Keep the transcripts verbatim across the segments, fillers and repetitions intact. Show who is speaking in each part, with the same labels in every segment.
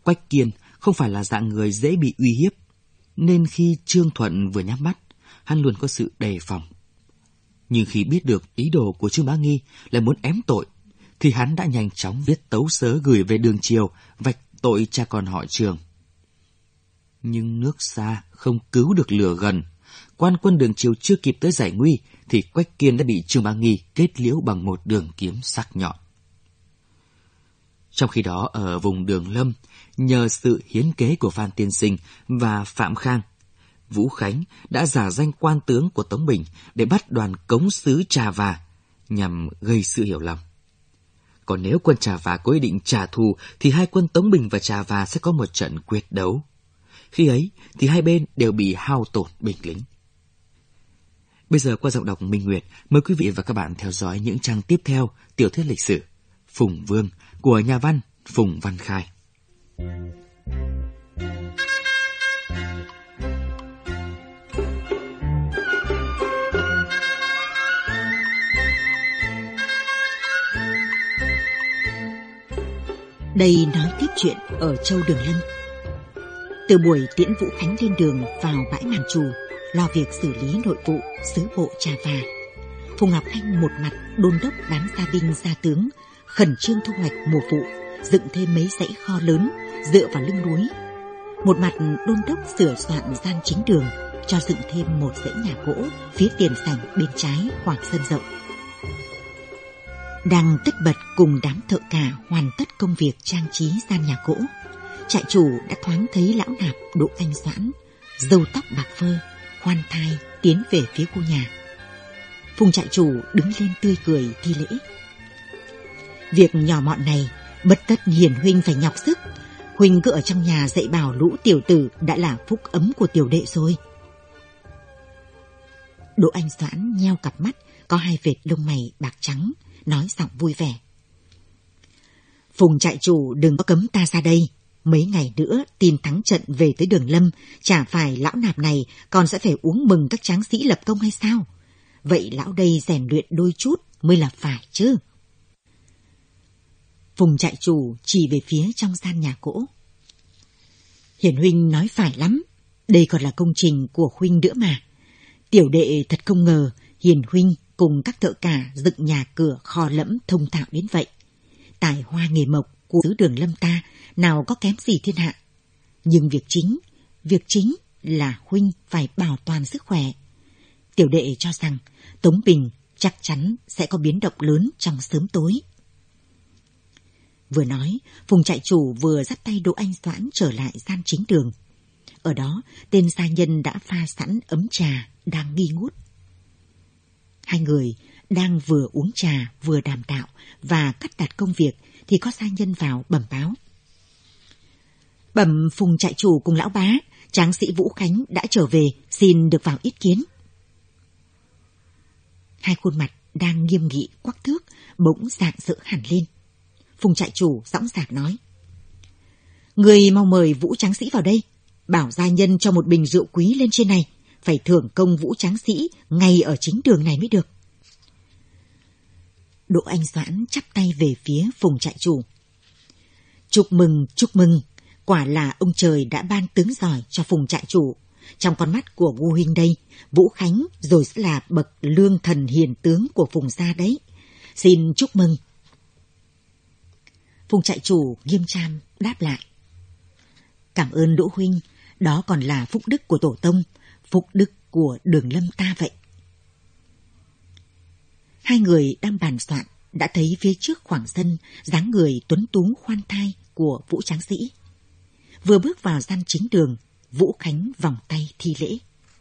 Speaker 1: Quách Kiên không phải là dạng người dễ bị uy hiếp, nên khi Trương Thuận vừa nhắm mắt, hắn luôn có sự đề phòng. Nhưng khi biết được ý đồ của Trương Bá Nghi là muốn ém tội, thì hắn đã nhanh chóng viết tấu sớ gửi về Đường Triều, vạch tội cha con họ Trương. Nhưng nước xa không cứu được lửa gần. Quan quân Đường Triều chưa kịp tới giải nguy, thì Quách Kiên đã bị Trương Bá Nghi kết liễu bằng một đường kiếm sắc nhọn. Trong khi đó, ở vùng Đường Lâm, nhờ sự hiến kế của Phan Tiên Sinh và Phạm Khang, Vũ Khánh đã giả danh quan tướng của Tống Bình để bắt đoàn cống sứ Trà Và, nhằm gây sự hiểu lầm. Còn nếu quân Trà Và có ý định trả thù, thì hai quân Tống Bình và Trà Và sẽ có một trận quyết đấu. Khi ấy thì hai bên đều bị hao tổn binh lính. Bây giờ qua giọng đọc Minh Nguyệt, mời quý vị và các bạn theo dõi những trang tiếp theo tiểu thuyết lịch sử Phùng Vương của nhà văn Phùng Văn Khai.
Speaker 2: Đây nói tiếp chuyện ở châu Đường Lâm. Từ buổi tiễn Vũ Khánh lên đường vào bãi Màn Trù, lo việc xử lý nội vụ sứ bộ Trà Và, Phùng Ngọc Anh một mặt đôn đốc đám gia binh gia tướng khẩn trương thu hoạch mùa vụ, dựng thêm mấy dãy kho lớn dựa vào lưng núi, một mặt đôn đốc sửa soạn gian chính đường cho dựng thêm một dãy nhà gỗ phía tiền sảnh bên trái khoảng sân rộng. Đang tất bật cùng đám thợ cả hoàn tất công việc trang trí gian nhà gỗ, trại chủ đã thoáng thấy lão nạp Đỗ Anh Doãn, râu tóc bạc phơ, khoan thai tiến về phía khu nhà. Phùng trại chủ đứng lên tươi cười thi lễ. Việc nhỏ mọn này bất tất hiền huynh phải nhọc sức. Huynh cứ ở trong nhà dạy bảo lũ tiểu tử đã là phúc ấm của tiểu đệ rồi. Đỗ Anh Doãn nheo cặp mắt có hai vệt lông mày bạc trắng, nói giọng vui vẻ. Phùng trại chủ đừng có cấm ta ra đây. Mấy ngày nữa tin thắng trận về tới Đường Lâm, chả phải lão nạp này còn sẽ phải uống mừng các tráng sĩ lập công hay sao? Vậy lão đây rèn luyện đôi chút mới là phải chứ. Phùng trại chủ chỉ về phía trong gian nhà gỗ. Hiển huynh nói phải lắm, đây còn là công trình của huynh nữa mà. Tiểu đệ thật không ngờ Hiền huynh cùng các thợ cả dựng nhà cửa kho lẫm thông thạo đến vậy. Tài hoa nghề mộc của xứ Đường Lâm ta nào có kém gì thiên hạ. Nhưng việc chính, việc chính là huynh phải bảo toàn sức khỏe. Tiểu đệ cho rằng Tống Bình chắc chắn sẽ có biến động lớn trong sớm tối. Vừa nói, Phùng trại chủ vừa dắt tay Đỗ Anh Doãn trở lại gian chính đường. Ở đó, tên gia nhân đã pha sẵn ấm trà đang nghi ngút. Hai người đang vừa uống trà vừa đàm đạo và cắt đặt công việc thì có gia nhân vào bẩm báo. Bẩm Phùng trại chủ cùng lão bá, tráng sĩ Vũ Khánh đã trở về, xin được vào ý kiến. Hai khuôn mặt đang nghiêm nghị quắc thước bỗng rạng rỡ hẳn lên. Phùng trại chủ dõng dạc nói: Người mau mời Vũ tráng sĩ vào đây, bảo gia nhân cho một bình rượu quý lên trên này, phải thưởng công Vũ tráng sĩ ngay ở chính đường này mới được. Đỗ Anh Doãn chắp tay về phía Phùng trại chủ. Chúc mừng, chúc mừng, quả là ông trời đã ban tướng giỏi cho Phùng trại chủ. Trong con mắt của Ngô huynh đây, Vũ Khánh rồi sẽ là bậc lương thần hiền tướng của Phùng gia đấy. Xin chúc mừng. Phùng trại chủ nghiêm trang đáp lại. Cảm ơn Đỗ huynh, đó còn là phúc đức của tổ tông, phúc đức của Đường Lâm ta vậy. Hai người đang bàn soạn đã thấy phía trước khoảng sân dáng người tuấn tú khoan thai của Vũ tráng sĩ. Vừa bước vào gian chính đường, Vũ Khánh vòng tay thi lễ.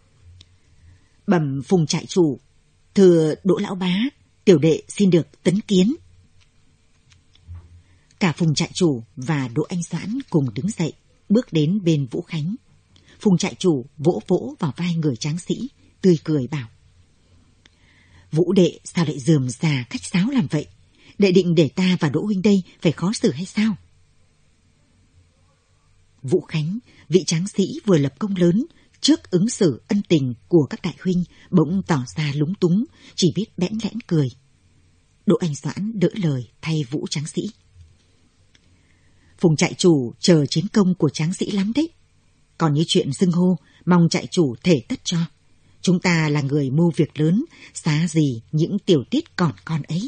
Speaker 2: Bẩm Phùng trại chủ, thưa Đỗ lão bá, tiểu đệ xin được tấn kiến. Cả Phùng trại chủ và Đỗ Anh Doãn cùng đứng dậy, bước đến bên Vũ Khánh. Phùng trại chủ vỗ vỗ vào vai người tráng sĩ, tươi cười bảo: Vũ đệ sao lại rườm rà khách sáo làm vậy? Đệ định để ta và Đỗ huynh đây phải khó xử hay sao? Vũ Khánh, vị tráng sĩ vừa lập công lớn, trước ứng xử ân tình của các đại huynh bỗng tỏ ra lúng túng, chỉ biết bẽn lẽn cười. Đỗ Anh Doãn đỡ lời thay Vũ tráng sĩ. Phùng trại chủ chờ chiến công của tráng sĩ lắm đấy. Còn như chuyện xưng hô, mong trại chủ thể tất cho. Chúng ta là người mưu việc lớn, xá gì những tiểu tiết còn con ấy.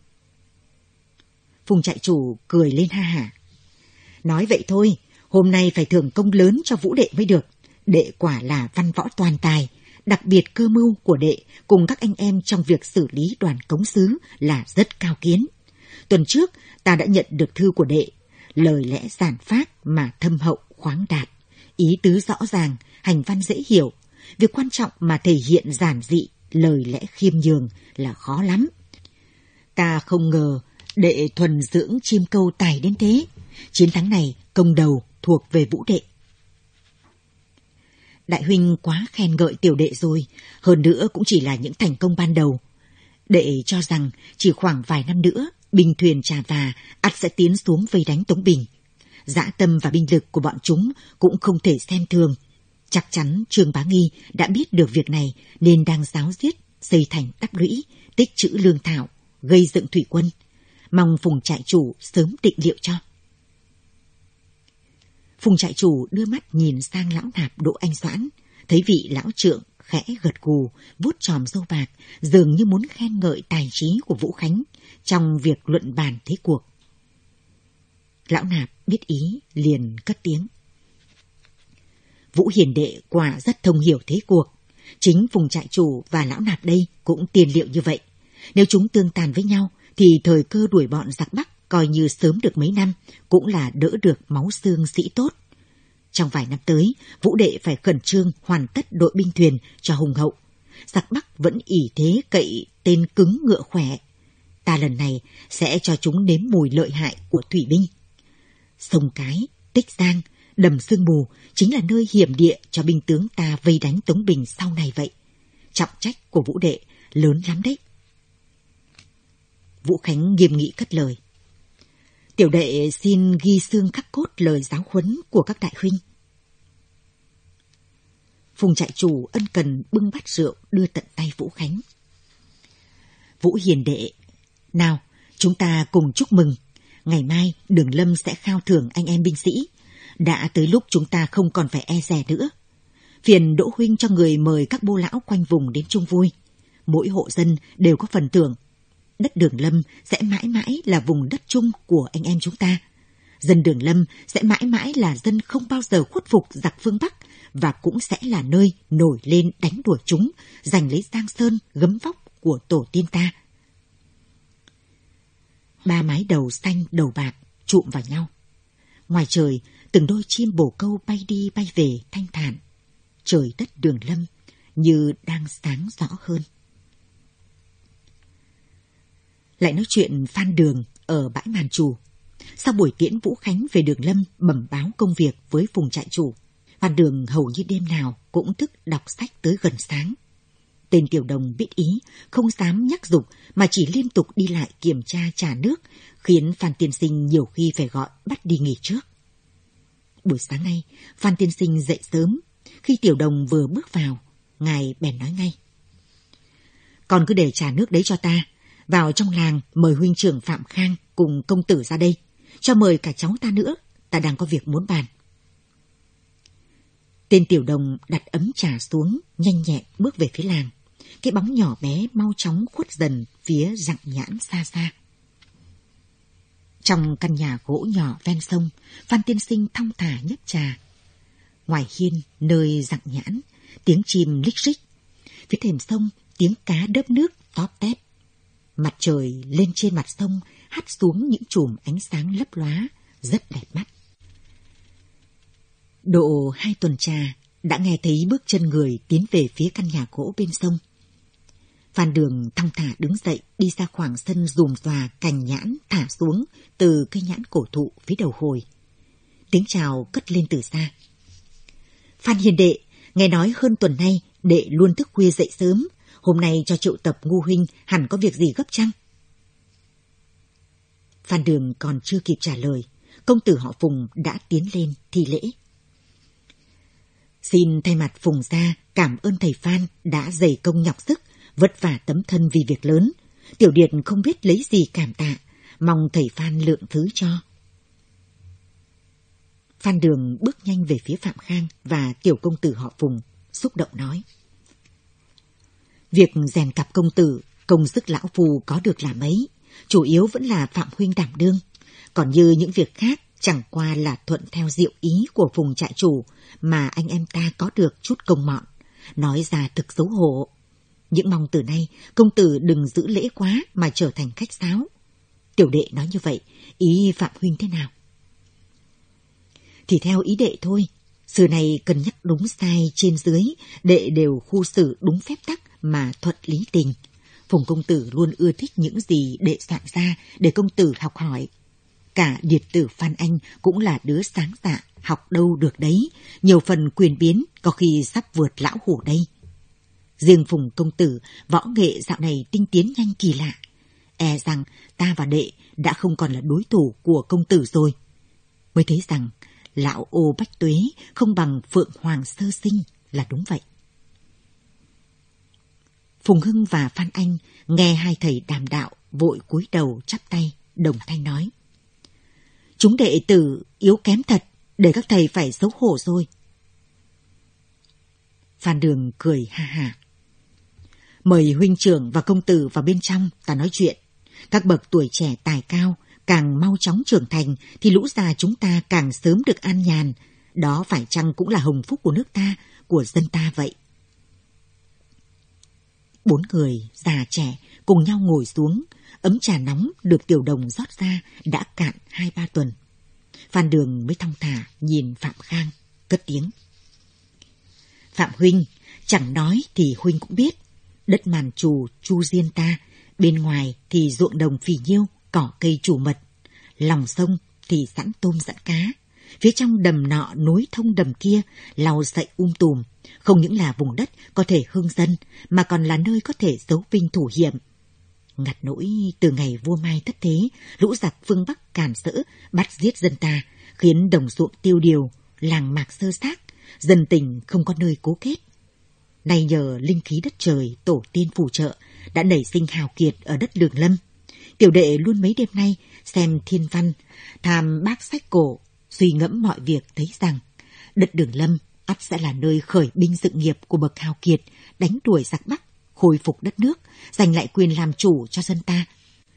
Speaker 2: Phùng trại chủ cười lên ha hả. Nói vậy thôi, hôm nay phải thưởng công lớn cho Vũ đệ mới được. Đệ quả là văn võ toàn tài, đặc biệt cơ mưu của đệ cùng các anh em trong việc xử lý đoàn cống sứ là rất cao kiến. Tuần trước ta đã nhận được thư của đệ, lời lẽ giản phác mà thâm hậu khoáng đạt, ý tứ rõ ràng, hành văn dễ hiểu. Việc quan trọng mà thể hiện giản dị, lời lẽ khiêm nhường là khó lắm. Ta không ngờ đệ thuần dưỡng chim câu tài đến thế. Chiến thắng này công đầu thuộc về Vũ đệ. Đại huynh quá khen ngợi tiểu đệ rồi, hơn nữa cũng chỉ là những thành công ban đầu. Đệ cho rằng chỉ khoảng vài năm nữa, binh thuyền Trà Và ắt sẽ tiến xuống vây đánh Tống Bình. Dã tâm và binh lực của bọn chúng cũng không thể xem thường. Chắc chắn Trương Bá Nghi đã biết được việc này nên đang giáo diết, xây thành đắp lũy, tích trữ lương thảo, gây dựng thủy quân. Mong Phùng trại chủ sớm định liệu cho. Phùng trại chủ đưa mắt nhìn sang lão nạp Đỗ Anh Doãn, thấy vị lão trượng khẽ gật gù, vuốt chòm râu bạc, dường như muốn khen ngợi tài trí của Vũ Khánh trong việc luận bàn thế cuộc. Lão nạp biết ý, liền cất tiếng. Vũ hiền đệ quả rất thông hiểu thế cuộc. Chính Phùng trại chủ và lão nạp đây cũng tiền liệu như vậy. Nếu chúng tương tàn với nhau, thì thời cơ đuổi bọn giặc Bắc coi như sớm được mấy năm, cũng là đỡ được máu xương sĩ tốt. Trong vài năm tới, Vũ đệ phải khẩn trương hoàn tất đội binh thuyền cho hùng hậu. Giặc Bắc vẫn ỷ thế cậy tên cứng ngựa khỏe. Ta lần này sẽ cho chúng nếm mùi lợi hại của thủy binh. Sông Cái, Tích Giang, Đầm Sương Mù chính là nơi hiểm địa cho binh tướng ta vây đánh Tống Bình sau này vậy. Trọng trách của Vũ đệ lớn lắm đấy. Vũ Khánh nghiêm nghị cất lời. Tiểu đệ xin ghi xương khắc cốt lời giáo huấn của các đại huynh. Phùng trại chủ ân cần bưng bát rượu đưa tận tay Vũ Khánh. Vũ hiền đệ, nào chúng ta cùng chúc mừng. Ngày mai Đường Lâm sẽ khao thưởng anh em binh sĩ. Đã tới lúc chúng ta không còn phải e dè nữa. Phiền Đỗ huynh cho người mời các bô lão quanh vùng đến chung vui. Mỗi hộ dân đều có phần thưởng. Đất Đường Lâm sẽ mãi mãi là vùng đất chung của anh em chúng ta. Dân Đường Lâm sẽ mãi mãi là dân không bao giờ khuất phục giặc phương Bắc và cũng sẽ là nơi nổi lên đánh đuổi chúng, giành lấy Giang Sơn gấm vóc của tổ tiên ta. Ba mái đầu xanh đầu bạc chụm vào nhau. Ngoài trời, từng đôi chim bồ câu bay đi bay về thanh thản. Trời đất Đường Lâm như đang sáng rõ hơn. Lại nói chuyện Phan Đường ở bãi Màn Trù. Sau buổi tiễn Vũ Khánh về Đường Lâm bẩm báo công việc với Phùng trại chủ, Phan Đường hầu như đêm nào cũng thức đọc sách tới gần sáng. Tên tiểu đồng biết ý, không dám nhắc giục mà chỉ liên tục đi lại kiểm tra trà nước, khiến Phan tiên sinh nhiều khi phải gọi bắt đi nghỉ trước. Buổi sáng nay, Phan tiên sinh dậy sớm. Khi tiểu đồng vừa bước vào, ngài bèn nói ngay. Con cứ để trà nước đấy cho ta. Vào trong làng mời huynh trưởng Phạm Khang cùng công tử ra đây. Cho mời cả cháu ta nữa, ta đang có việc muốn bàn. Tên tiểu đồng đặt ấm trà xuống, nhanh nhẹn bước về phía làng. Cái bóng nhỏ bé mau chóng khuất dần phía rặng nhãn xa xa. Trong căn nhà gỗ nhỏ ven sông, Phan tiên sinh thong thả nhấp trà. Ngoài hiên, nơi rặng nhãn, tiếng chim lích rích. Phía thềm sông, tiếng cá đớp nước tóp tép. Mặt trời lên trên mặt sông hắt xuống những chùm ánh sáng lấp lóa, rất đẹp mắt. Độ hai tuần trà, đã nghe thấy bước chân người tiến về phía căn nhà gỗ bên sông. Phan Đường thong thả đứng dậy đi ra khoảng sân rùm ròa cành nhãn thả xuống từ cây nhãn cổ thụ phía đầu hồi. Tiếng chào cất lên từ xa. Phan hiền đệ, nghe nói hơn tuần nay đệ luôn thức khuya dậy sớm. Hôm nay cho triệu tập Ngu huynh hẳn có việc gì gấp chăng? Phan Đường còn chưa kịp trả lời, công tử họ Phùng đã tiến lên thi lễ. Xin thay mặt Phùng gia cảm ơn thầy Phan đã dày công nhọc sức, vất vả tấm thân vì việc lớn. Tiểu điệt không biết lấy gì cảm tạ, mong thầy Phan lượng thứ cho. Phan Đường bước nhanh về phía Phạm Khang và tiểu công tử họ Phùng, xúc động nói. Việc rèn cặp công tử, công sức lão phù có được là mấy, chủ yếu vẫn là Phạm huynh đảm đương. Còn như những việc khác chẳng qua là thuận theo diệu ý của Phùng trại chủ mà anh em ta có được chút công mọn. Nói ra thực xấu hổ. Những mong từ nay công tử đừng giữ lễ quá mà trở thành khách sáo. Tiểu đệ nói như vậy, ý Phạm huynh thế nào? Thì theo ý đệ thôi. Xưa này cần nhắc đúng sai trên dưới, đệ đều khu xử đúng phép tắc mà thuận lý tình. Phùng công tử luôn ưa thích những gì đệ soạn ra để công tử học hỏi. Cả điệt tử Phan Anh cũng là đứa sáng dạ, học đâu được đấy, nhiều phần quyền biến có khi sắp vượt lão hổ đây. Riêng Phùng công tử, võ nghệ dạo này tinh tiến nhanh kỳ lạ. E rằng ta và đệ đã không còn là đối thủ của công tử rồi. Mới thấy rằng lão ô bách tuế không bằng Phượng Hoàng sơ sinh là đúng vậy. Phùng Hưng và Phan Anh nghe hai thầy đàm đạo vội cúi đầu chắp tay, đồng thanh nói. Chúng đệ tử yếu kém thật, để các thầy phải xấu hổ rồi. Phan Đường cười ha ha. Mời huynh trưởng và công tử vào bên trong ta nói chuyện. Các bậc tuổi trẻ tài cao càng mau chóng trưởng thành thì lũ già chúng ta càng sớm được an nhàn. Đó phải chăng cũng là hồng phúc của nước ta, của dân ta vậy? Bốn người già trẻ cùng nhau ngồi xuống, ấm trà nóng được tiểu đồng rót ra đã cạn hai ba tuần. Phan Đường mới thong thả nhìn Phạm Khang, cất tiếng. Phạm huynh, chẳng nói thì huynh cũng biết. Đất màn trù chu diên ta, bên ngoài thì ruộng đồng phì nhiêu, cỏ cây chủ mật. Lòng sông thì sẵn tôm sẵn cá. Phía trong đầm nọ nối thông đầm kia, lau sậy um tùm. Không những là vùng đất có thể hưng dân, mà còn là nơi có thể giấu binh thủ hiểm. Ngặt nỗi từ ngày vua Mai thất thế, lũ giặc phương Bắc càn rỡ bắt giết dân ta, khiến đồng ruộng tiêu điều, làng mạc sơ xác, dân tình không có nơi cố kết. Nay nhờ linh khí đất trời, tổ tiên phù trợ, đã nảy sinh hào kiệt ở đất Đường Lâm. Tiểu đệ luôn mấy đêm nay xem thiên văn, tham bác sách cổ, suy ngẫm mọi việc thấy rằng đất Đường Lâm ắt sẽ là nơi khởi binh dựng nghiệp của bậc hào kiệt, đánh đuổi giặc Bắc, khôi phục đất nước, giành lại quyền làm chủ cho dân ta.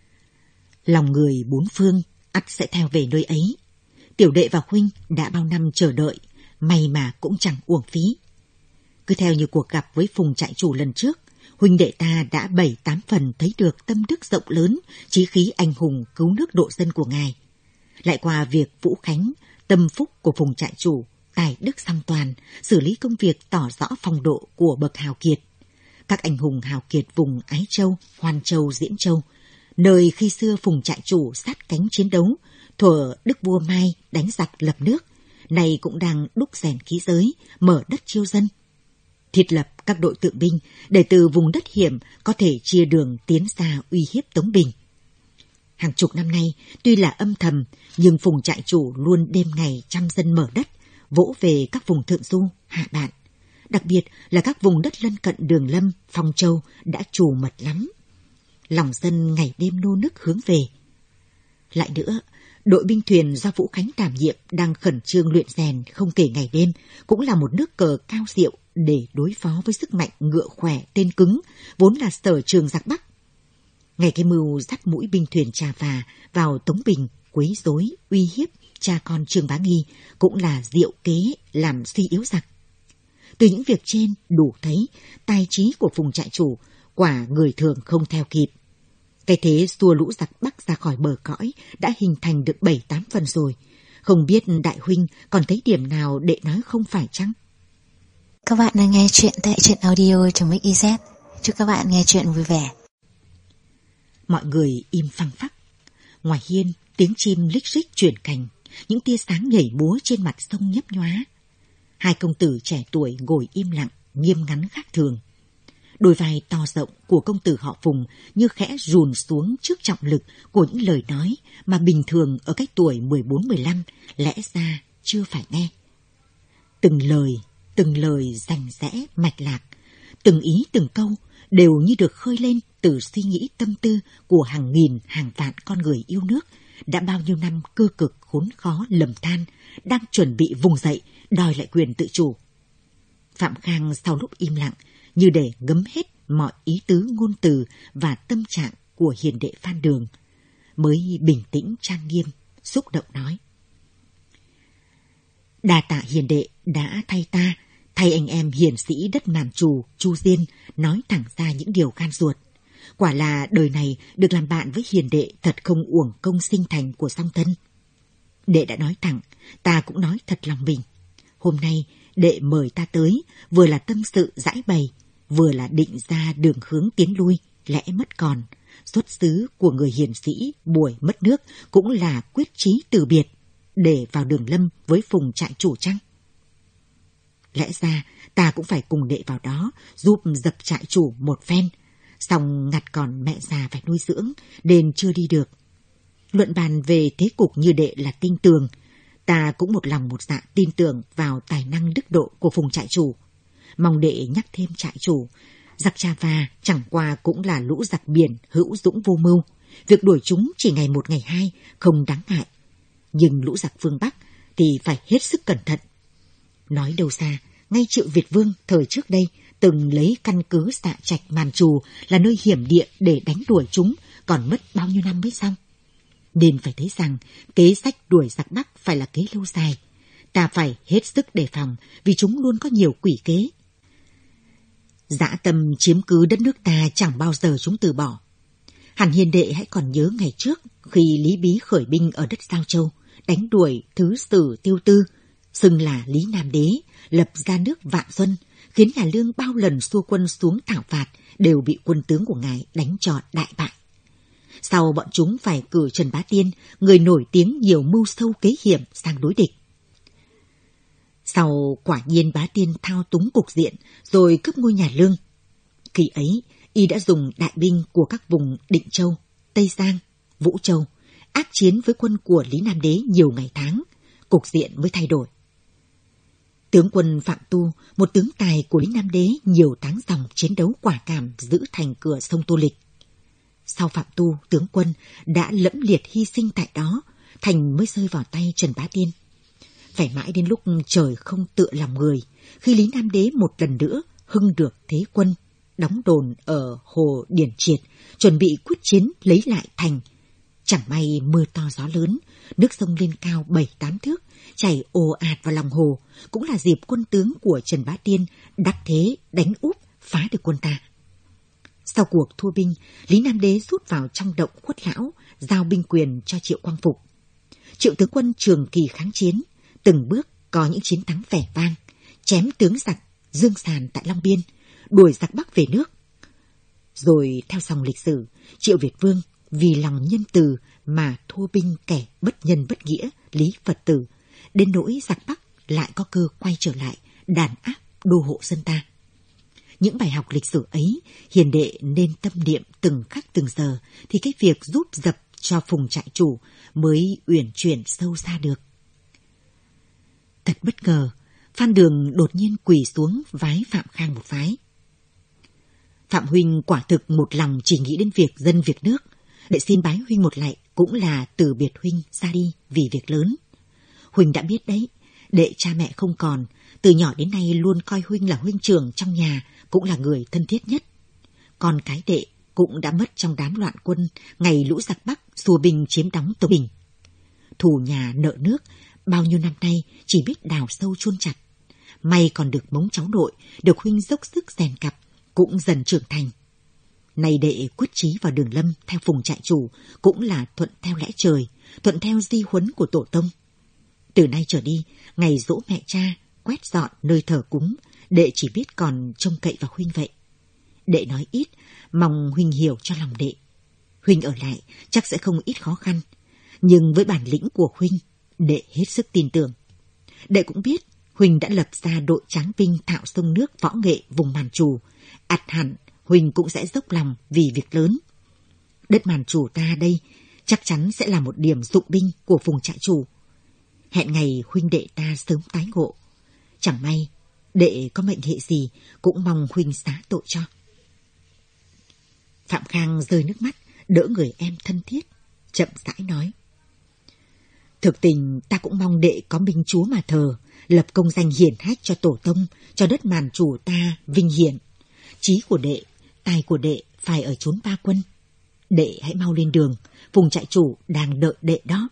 Speaker 2: Lòng người bốn phương ắt sẽ theo về nơi ấy. Tiểu đệ và huynh đã bao năm chờ đợi, may mà cũng chẳng uổng phí. Cứ theo như cuộc gặp với Phùng trại chủ lần trước, huynh đệ ta đã bảy tám phần thấy được tâm đức rộng lớn, chí khí anh hùng cứu nước độ dân của ngài. Lại qua việc Vũ Khánh, tâm phúc của Phùng trại chủ, tài đức song toàn, xử lý công việc tỏ rõ phong độ của bậc hào kiệt. Các anh hùng hào kiệt vùng Ái Châu, Hoan Châu, Diễn Châu, nơi khi xưa Phùng trại chủ sát cánh chiến đấu, thuở Đức vua Mai đánh giặc lập nước, nay cũng đang đúc rèn khí giới, mở đất chiêu dân. Thiết lập các đội tượng binh để từ vùng đất hiểm có thể chia đường tiến ra uy hiếp Tống Bình. Hàng chục năm nay, tuy là âm thầm, nhưng Phùng trại chủ luôn đêm ngày chăm dân mở đất, vỗ về các vùng thượng du, hạ bạn. Đặc biệt là các vùng đất lân cận Đường Lâm, Phong Châu đã trù mật lắm. Lòng dân ngày đêm nô nức hướng về. Lại nữa, đội binh thuyền do Vũ Khánh đảm nhiệm đang khẩn trương luyện rèn không kể ngày đêm, cũng là một nước cờ cao diệu để đối phó với sức mạnh ngựa khỏe tên cứng, vốn là sở trường giặc Bắc. Ngày cái mưu dắt mũi binh thuyền Trà Phà vào Tống Bình, quấy rối, uy hiếp cha con Trương Bá Nghi cũng là diệu kế làm suy yếu giặc. Từ những việc trên đủ thấy tài trí của Phùng trại chủ quả người thường không theo kịp. Cái thế xua lũ giặc Bắc ra khỏi bờ cõi đã hình thành được bảy tám phần rồi. Không biết đại huynh còn thấy điểm nào để nói không phải chăng?
Speaker 3: Các bạn đang nghe chuyện tại truyện audio trong Mix i zét. Chúc các bạn nghe chuyện vui vẻ.
Speaker 2: Mọi người im phăng phắc. Ngoài hiên, tiếng chim lích rích chuyển cành, những tia sáng nhảy múa trên mặt sông nhấp nhóa. Hai công tử trẻ tuổi ngồi im lặng, nghiêm ngắn khác thường. Đôi vai to rộng của công tử họ Phùng như khẽ rùn xuống trước trọng lực của những lời nói mà bình thường ở cái tuổi mười bốn mười lăm lẽ ra chưa phải nghe. Từng lời, từng lời rành rẽ mạch lạc, từng ý từng câu đều như được khơi lên từ suy nghĩ tâm tư của hàng nghìn hàng vạn con người yêu nước đã bao nhiêu năm cơ cực khốn khó lầm than, đang chuẩn bị vùng dậy, đòi lại quyền tự chủ. Phạm Khang sau lúc im lặng, như để ngấm hết mọi ý tứ ngôn từ và tâm trạng của hiền đệ Phan Đường, mới bình tĩnh trang nghiêm, xúc động nói. Đa tạ hiền đệ đã thay ta, thay anh em hiền sĩ đất Màn Trù, Chu Diên nói thẳng ra những điều gan ruột. Quả là đời này được làm bạn với hiền đệ thật không uổng công sinh thành của song thân. Đệ đã nói thẳng, ta cũng nói thật lòng mình. Hôm nay đệ mời ta tới, vừa là tâm sự giải bày, vừa là định ra đường hướng tiến lui, lẽ mất còn. Xuất xứ của người hiền sĩ buổi mất nước cũng là quyết chí từ biệt, để vào đường lâm với Phùng trại chủ chăng? Lẽ ra ta cũng phải cùng đệ vào đó, giúp dập trại chủ một phen. Song ngặt còn mẹ già phải nuôi dưỡng, nên chưa đi được. Luận bàn về thế cục như đệ là tin tường, ta cũng một lòng một dạ tin tưởng vào tài năng đức độ của Phùng trại chủ. Mong đệ nhắc thêm trại chủ, giặc Cha Va chẳng qua cũng là lũ giặc biển hữu dũng vô mưu. Việc đuổi chúng chỉ ngày một ngày hai, không đáng ngại. Nhưng lũ giặc phương Bắc thì phải hết sức cẩn thận. Nói đâu xa, ngay Triệu Việt Vương thời trước đây từng lấy căn cứ Dạ Trạch Màn Trù là nơi hiểm địa để đánh đuổi chúng, còn mất bao nhiêu năm mới xong. Nên phải thấy rằng kế sách đuổi giặc Bắc phải là kế lâu dài. Ta phải hết sức đề phòng vì chúng luôn có nhiều quỷ kế. Dã tâm chiếm cứ đất nước ta chẳng bao giờ chúng từ bỏ. Hẳn hiền đệ hãy còn nhớ ngày trước khi Lý Bí khởi binh ở đất Giao Châu, đánh đuổi thứ sử Tiêu Tư, xưng là Lý Nam Đế, lập ra nước Vạn Xuân, khiến nhà Lương bao lần xua quân xuống thảo phạt đều bị quân tướng của ngài đánh cho đại bại. Sau bọn chúng phải cử Trần Bá Tiên, người nổi tiếng nhiều mưu sâu kế hiểm, sang đối địch. Sau quả nhiên Bá Tiên thao túng cục diện rồi cướp ngôi nhà Lương. Khi ấy, y đã dùng đại binh của các vùng Định Châu, Tây Giang, Vũ Châu, ác chiến với quân của Lý Nam Đế nhiều ngày tháng, cục diện mới thay đổi. Tướng quân Phạm Tu, một tướng tài của Lý Nam Đế nhiều tháng dòng chiến đấu quả cảm giữ thành cửa sông Tô Lịch. Sau Phạm Tu, tướng quân đã lẫm liệt hy sinh tại đó, thành mới rơi vào tay Trần Bá Tiên. Phải mãi đến lúc trời không tựa lòng người, khi Lý Nam Đế một lần nữa hưng được thế quân, đóng đồn ở hồ Điển Triệt, chuẩn bị quyết chiến lấy lại thành. Chẳng may mưa to gió lớn, nước sông lên cao bảy tám thước, chảy ồ ạt vào lòng hồ, cũng là dịp quân tướng của Trần Bá Tiên đắc thế đánh úp phá được quân ta. Sau cuộc thua binh, Lý Nam Đế rút vào trong động Khuất Lão, giao binh quyền cho Triệu Quang Phục. Triệu tướng quân trường kỳ kháng chiến, từng bước có những chiến thắng vẻ vang, chém tướng giặc Dương Sàn tại Long Biên, đuổi giặc Bắc về nước. Rồi theo dòng lịch sử, Triệu Việt Vương vì lòng nhân từ mà thua binh kẻ bất nhân bất nghĩa Lý Phật Tử, đến nỗi giặc Bắc lại có cơ quay trở lại đàn áp đô hộ dân ta. Những bài học lịch sử ấy, hiền đệ nên tâm niệm từng khắc từng giờ, thì cái việc giúp dập cho Phùng trại chủ mới uyển chuyển sâu xa được. Thật bất ngờ, Phan Đường đột nhiên quỳ xuống vái Phạm Khang một vái. Phạm huynh quả thực một lòng chỉ nghĩ đến việc dân việc nước. Đệ xin bái huynh một lạy cũng là từ biệt huynh ra đi vì việc lớn. Huynh đã biết đấy, đệ cha mẹ không còn, từ nhỏ đến nay luôn coi huynh là huynh trưởng trong nhà, cũng là người thân thiết nhất. Con cái đệ cũng đã mất trong đám loạn quân ngày lũ giặc Bắc xua binh chiếm đóng Tống Bình. Thù nhà nợ nước, bao nhiêu năm nay chỉ biết đào sâu chôn chặt. May còn được mống cháu nội, được huynh dốc sức rèn cặp, cũng dần trưởng thành. Này đệ quyết chí vào đường lâm theo Phùng trại chủ, cũng là thuận theo lẽ trời, thuận theo di huấn của tổ tông. Từ nay trở đi, ngày dỗ mẹ cha, quét dọn nơi thờ cúng, đệ chỉ biết còn trông cậy vào huynh vậy. Đệ nói ít, mong huynh hiểu cho lòng đệ. Huynh ở lại chắc sẽ không ít khó khăn, nhưng với bản lĩnh của huynh, đệ hết sức tin tưởng. Đệ cũng biết huynh đã lập ra đội tráng binh thạo sông nước võ nghệ vùng Màn Trù, ắt hẳn huynh cũng sẽ dốc lòng vì việc lớn. Đất Màn Trù ta đây chắc chắn sẽ là một điểm dụng binh của Phùng trại chủ. Hẹn ngày huynh đệ ta sớm tái ngộ. Chẳng may đệ có mệnh hệ gì cũng mong huynh xá tội cho. Phạm Khang rơi nước mắt, đỡ người em thân thiết, chậm rãi nói. Thực tình ta cũng mong đệ có minh chúa mà thờ, lập công danh hiển hách cho tổ tông, cho đất màn chủ ta vinh hiển. Chí của đệ, tài của đệ phải ở chốn ba quân. Đệ hãy mau lên đường, vùng trại chủ đang đợi đệ đó.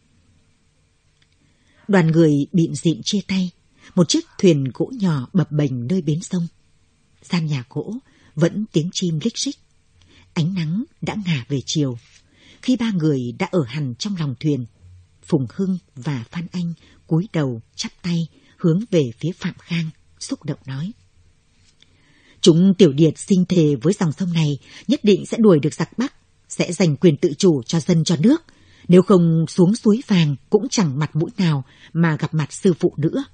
Speaker 2: Đoàn người bịn dịn chia tay, một chiếc thuyền gỗ nhỏ bập bềnh nơi bến sông. Gian nhà gỗ vẫn tiếng chim lích xích. Ánh nắng đã ngả về chiều. Khi ba người đã ở hẳn trong lòng thuyền, Phùng Hưng và Phan Anh cúi đầu chắp tay hướng về phía Phạm Khang, xúc động nói: Chúng tiểu điệt sinh thề với dòng sông này nhất định sẽ đuổi được giặc Bắc, sẽ giành quyền tự chủ cho dân cho nước. Nếu không xuống suối vàng cũng chẳng mặt mũi nào mà gặp mặt sư phụ nữa.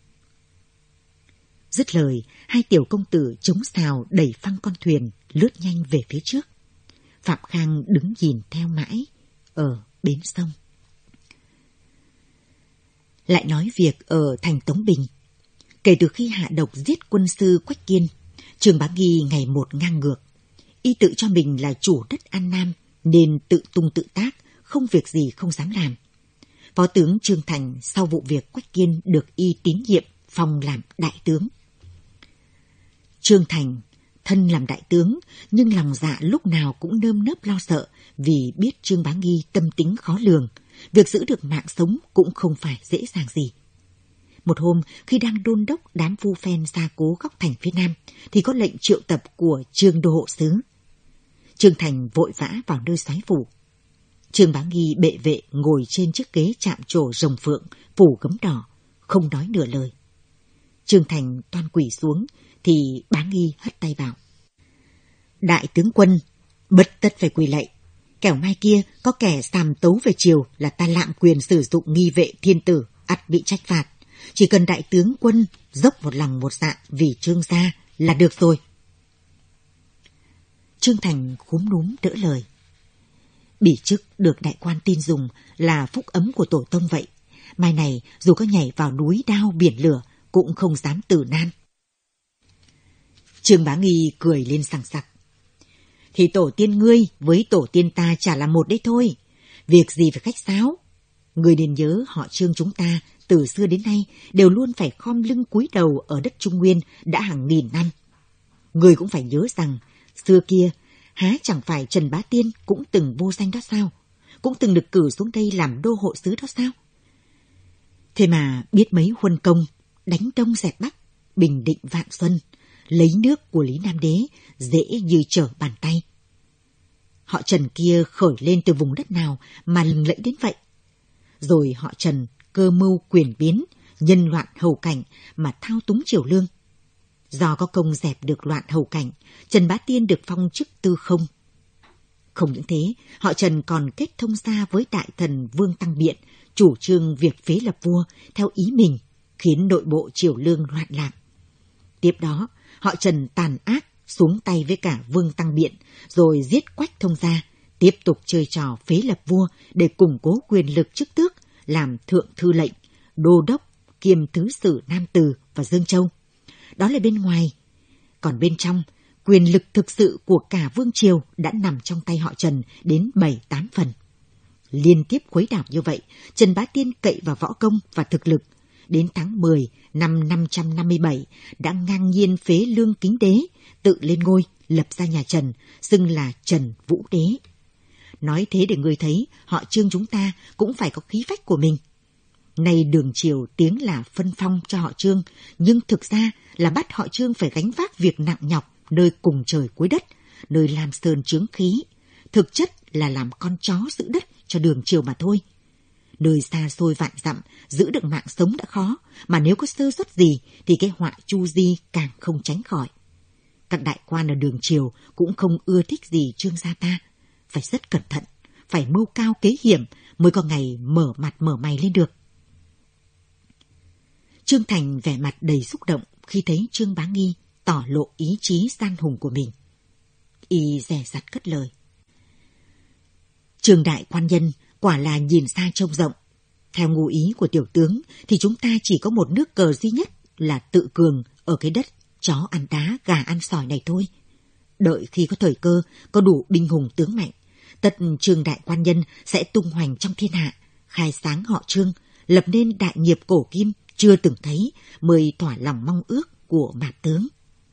Speaker 2: Dứt lời, hai tiểu công tử chống sào đẩy phăng con thuyền lướt nhanh về phía trước. Phạm Khang đứng nhìn theo mãi ở bến sông. Lại nói việc ở thành Tống Bình. Kể từ khi hạ độc giết quân sư Quách Kiên, Trương Bá Nghi ngày một ngang ngược. Y tự cho mình là chủ đất An Nam nên tự tung tự tác, không việc gì không dám làm. Phó tướng Trương Thành sau vụ việc Quách Kiên được y tín nhiệm phong làm đại tướng. Trương Thành thân làm đại tướng nhưng lòng dạ lúc nào cũng nơm nớp lo sợ vì biết Trương Bá Nghi tâm tính khó lường, việc giữ được mạng sống cũng không phải dễ dàng gì. Một hôm khi đang đôn đốc đám phu phen gia cố góc thành phía nam thì có lệnh triệu tập của Trương Đô hộ sứ. Trương Thành vội vã vào nơi soái phủ. Trương Bá Nghi bệ vệ ngồi trên chiếc ghế chạm trổ rồng phượng phủ gấm đỏ, không nói nửa lời. Trương Thành toan quỳ xuống thì Bá Nghi hất tay vào: Đại tướng quân, bất tất phải quỳ lạy. Kẻo mai kia có kẻ sàm tấu về triều là ta lạm quyền sử dụng nghi vệ thiên tử, ắt bị trách phạt. Chỉ cần đại tướng quân dốc một lòng một dạ vì Trương gia là được rồi. Trương Thành khúm núm đỡ lời: Bỉ chức được đại quan tin dùng là phúc ấm của tổ tông vậy. Mai này dù có nhảy vào núi đao biển lửa cũng không dám tử nan. Trương Bá Nghi cười lên sằng sặc: Thì tổ tiên ngươi với tổ tiên ta chả là một đấy thôi. Việc gì phải khách sáo. Ngươi nên nhớ họ Trương chúng ta từ xưa đến nay đều luôn phải khom lưng cúi đầu ở đất Trung Nguyên đã hàng nghìn năm. Ngươi cũng phải nhớ rằng xưa kia há chẳng phải Trần Bá Tiên cũng từng vô danh đó sao? Cũng từng được cử xuống đây làm đô hộ sứ đó sao? Thế mà biết mấy huân công, đánh Đông dẹp Bắc, bình định vạn xuân, lấy nước của Lý Nam Đế dễ như trở bàn tay. Họ Trần kia khởi lên từ vùng đất nào mà lừng lẫy đến vậy? Rồi họ Trần cơ mưu quyền biến, nhân loạn hầu cảnh mà thao túng triều lương. Do có công dẹp được loạn hầu cảnh, Trần Bá Tiên được phong chức tư không. Không những thế, họ Trần còn kết thông gia với đại thần Vương Tăng Biện, chủ trương việc phế lập vua theo ý mình, khiến nội bộ triều lương loạn lạc. Tiếp đó, họ Trần tàn ác xuống tay với cả Vương Tăng Biện, rồi giết Quách Thông Gia, tiếp tục chơi trò phế lập vua để củng cố quyền lực chức tước, làm thượng thư lệnh, đô đốc, kiêm thứ sử Nam Từ và Dương Châu. Đó là bên ngoài. Còn bên trong, quyền lực thực sự của cả vương triều đã nằm trong tay họ Trần đến bảy tám phần. Liên tiếp khuấy đảo như vậy, Trần Bá Tiên cậy vào võ công và thực lực. Đến tháng mười năm năm trăm năm mươi bảy đã ngang nhiên phế Lương Kính Đế, tự lên ngôi, lập ra nhà Trần, xưng là Trần Vũ Đế. Nói thế để người thấy họ Trương chúng ta cũng phải có khí phách của mình. Nay đường triều tiếng là phân phong cho họ Trương, nhưng thực ra là bắt họ Trương phải gánh vác việc nặng nhọc nơi cùng trời cuối đất, nơi làm sơn chướng khí. Thực chất là làm con chó giữ đất cho đường triều mà thôi. Nơi xa xôi vạn dặm, giữ được mạng sống đã khó, mà nếu có sơ suất gì thì cái họa chu di càng không tránh khỏi. Các đại quan ở đường triều cũng không ưa thích gì Trương gia ta. Phải rất cẩn thận, phải mưu cao kế hiểm mới có ngày mở mặt mở mày lên được. Trương Thành vẻ mặt đầy xúc động khi thấy Trương Bá Nghi tỏ lộ ý chí gian hùng của mình. Y dè dặt cất lời: Trương đại quan nhân quả là nhìn xa trông rộng. Theo ngụ ý của tiểu tướng thì chúng ta chỉ có một nước cờ duy nhất là tự cường ở cái đất chó ăn đá gà ăn sỏi này thôi. Đợi khi có thời cơ, có đủ binh hùng tướng mạnh, tất Trương đại quan nhân sẽ tung hoành trong thiên hạ, khai sáng họ Trương, lập nên đại nghiệp cổ kim chưa từng thấy, mới thỏa lòng mong ước của mạt tướng.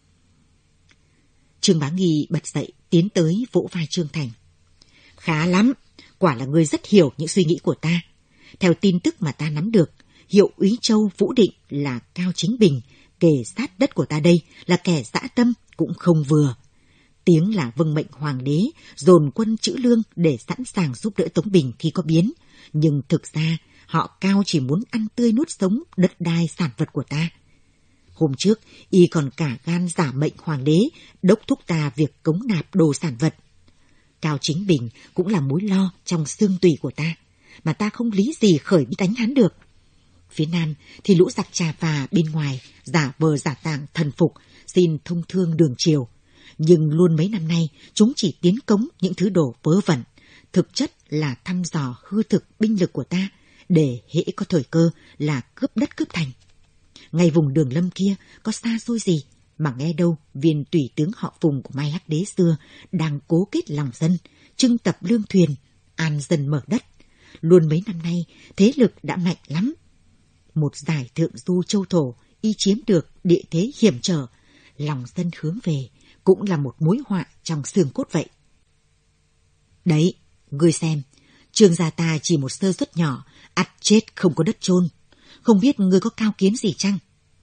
Speaker 2: Trương Bá Nghi bật dậy, tiến tới vỗ vai Trương Thành. Khá lắm, quả là ngươi rất hiểu những suy nghĩ của ta. Theo tin tức mà ta nắm được, hiệu úy Châu Vũ Định là Cao Chính Bình, kề sát đất của ta đây, là kẻ dã tâm cũng không vừa. Tiếng là vâng mệnh hoàng đế, dồn quân trữ lương để sẵn sàng giúp đỡ Tống Bình khi có biến. Nhưng thực ra, họ Cao chỉ muốn ăn tươi nuốt sống đất đai sản vật của ta. Hôm trước, y còn cả gan giả mệnh hoàng đế, đốc thúc ta việc cống nạp đồ sản vật. Cao Chính Bình cũng là mối lo trong xương tủy của ta, mà ta không lý gì khởi bí đánh hắn được. Phía Nam thì lũ giặc Trà Và bên ngoài giả vờ giả tàng thần phục, xin thông thương đường triều. Nhưng luôn mấy năm nay, chúng chỉ tiến cống những thứ đồ vớ vẩn, thực chất là thăm dò hư thực binh lực của ta, để hễ có thời cơ là cướp đất cướp thành. Ngay vùng Đường Lâm kia có xa xôi gì mà nghe đâu viên tùy tướng họ Phùng của Mai Hắc Đế xưa đang cố kết lòng dân, trưng tập lương thuyền, an dân mở đất. Luôn mấy năm nay thế lực đã mạnh lắm. Một giải thượng du châu thổ y chiếm được địa thế hiểm trở, lòng dân hướng về cũng là một mối họa trong xương cốt vậy. Đấy, ngươi xem, Trương gia ta chỉ một sơ suất nhỏ, ắt chết không có đất chôn. Không biết ngươi có cao kiến gì chăng?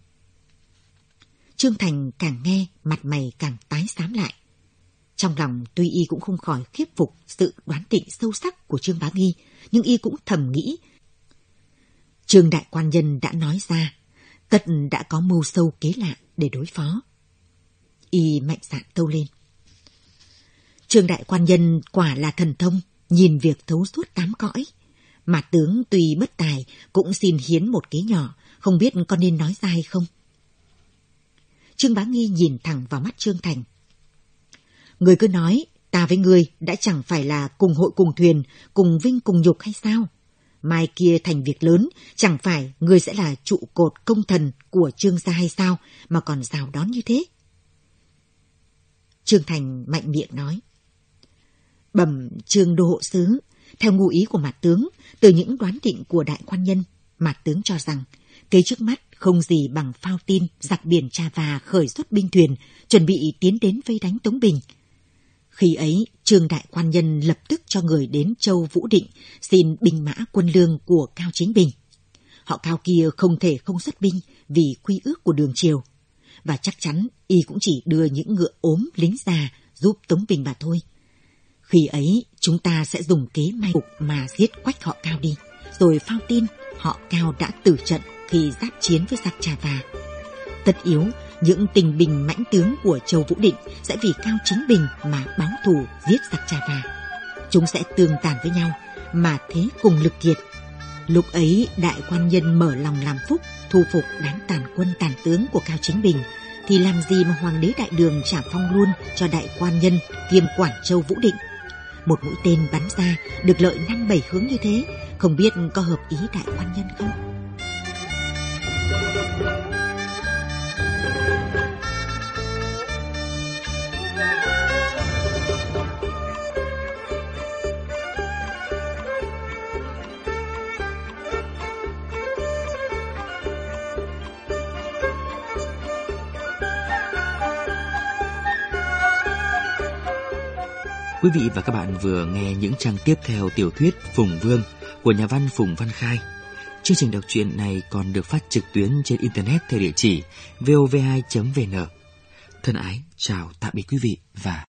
Speaker 2: Trương Thành càng nghe, mặt mày càng tái xám lại. Trong lòng tuy y cũng không khỏi khiếp phục sự đoán định sâu sắc của Trương Bá Nghi, nhưng y cũng thầm nghĩ. Trương đại quan nhân đã nói ra, tất đã có mưu sâu kế lạ để đối phó. Y mạnh dạn tâu lên. Trương đại quan nhân quả là thần thông, nhìn việc thấu suốt tám cõi. Mà tướng tuy bất tài cũng xin hiến một kế nhỏ, không biết có nên nói ra hay không. Trương Bá Nghi nhìn thẳng vào mắt Trương Thành. Người cứ nói, ta với người đã chẳng phải là cùng hội cùng thuyền, cùng vinh cùng nhục hay sao? Mai kia thành việc lớn, chẳng phải người sẽ là trụ cột công thần của Trương gia hay sao, mà còn rào đón như thế? Trương Thành mạnh miệng nói. Bẩm Trương đô hộ sứ, theo ngụ ý của mạt tướng, từ những đoán định của đại quan nhân, mạt tướng cho rằng kế trước mắt không gì bằng phao tin giặc biển Trà Và khởi xuất binh thuyền, chuẩn bị tiến đến vây đánh Tống Bình. Khi ấy, Trương đại quan nhân lập tức cho người đến Châu Vũ Định xin binh mã quân lương của Cao Chính Bình. Họ Cao kia không thể không xuất binh vì quy ước của đường triều, và chắc chắn y cũng chỉ đưa những ngựa ốm lính già giúp Tống Bình mà thôi. Khi ấy, chúng ta sẽ dùng kế may phục mà giết quách họ Cao đi, rồi phao tin họ Cao đã tử trận khi giáp chiến với giặc Trà Và. Tất yếu, những tình bình mãnh tướng của Châu Vũ Định sẽ vì Cao Chính Bình mà báo thù giết giặc Trà Và. Chúng sẽ tương tàn với nhau, mà thế cùng lực kiệt. Lúc ấy, đại quan nhân mở lòng làm phúc, thu phục đám tàn quân tàn tướng của Cao Chính Bình, thì làm gì mà hoàng đế đại đường trả phong luôn cho đại quan nhân kiêm quản Châu Vũ Định. Một mũi tên bắn ra được lợi năm bảy hướng như thế, không biết có hợp ý đại quan nhân không?
Speaker 1: Quý vị và các bạn vừa nghe những trang tiếp theo tiểu thuyết Phùng Vương của nhà văn Phùng Văn Khai. Chương trình đọc truyện này còn được phát trực tuyến trên Internet theo địa chỉ vov hai chấm vn. Thân ái, chào tạm biệt quý vị và